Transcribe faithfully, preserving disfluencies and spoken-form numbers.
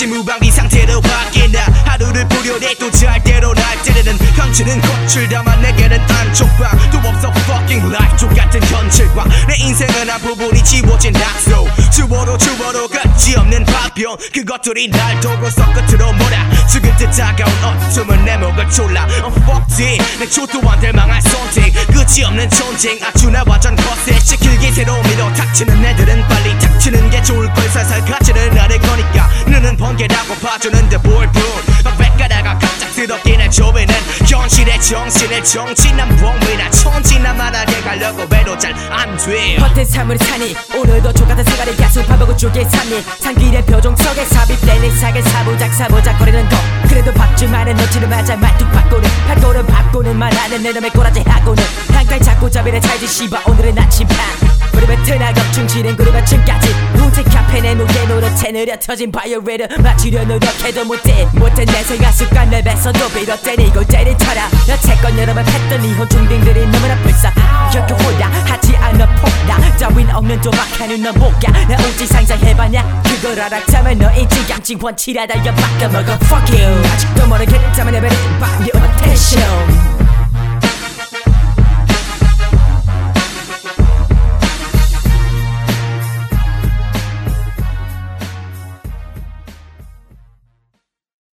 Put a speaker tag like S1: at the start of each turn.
S1: 마치 무방비 상태로 바뀐다. 하루를 부려내 또 잘대로 날 때리는 현실은 꽃을 담아 내게는 안쪽방 또 없어 fucking life 똑같은 현실과 내 인생은 한 부분이 지워진 낙서 주워로 주워로 끝이 없는 파편 그것들이 날 도로서 끝으로 몰아죽을 듯 다가온 어둠은 내 목을 졸라 I'm fucked in 내 초도 안 될 망할 선택 끝이 없는 전쟁 아주나 완전 거세 시킬기 새로 밀어 닥치는 애들은 빨리 닥치는 게 좋을 걸 살살 가치를 나를 거니까 너는 번개라고 봐주는데 볼뿐 막백가다가 갑작스럽게 날 조이는 현실의 정신을 정치난 범위나 천지나 만하게 가려고 해도 잘 안돼
S2: 헛된 삶을 사니 오늘도 족같은 생활을 계속 반복을 쪼개 삼니 상길의 표정 속에 삽입된 일상을 사부작 사부작 거리는 거 그래도 밥줄만은 놓지를 마자 말뚝 바꾸는 팔걸음 바꾸는 말하는 내 놈의 꼬라지 하고는 한가위 잡고 잡이를 살지 씨바 오늘은 아침판 그룹의 트나갑 충실은 그룹 아침까지 우제 카페네 노예 노릇해 느려 터진 바이오레를 맞추려 노력해도 못해 못해 내 생활 습관 랩에서도 비롯된 이걸 때릴 터라 여태껏 여러분 했던 이혼 중딩들이 너무나 불쌍 겪어보다 하지 않아 폭라 따윈 없는 도박하는 넌 뭐야 나 오직 상상해봤냐 그걸 알았다면 너 인지 양칭 원치라다 연박다 먹어 fuck you 아직도 모르겠다면 랩에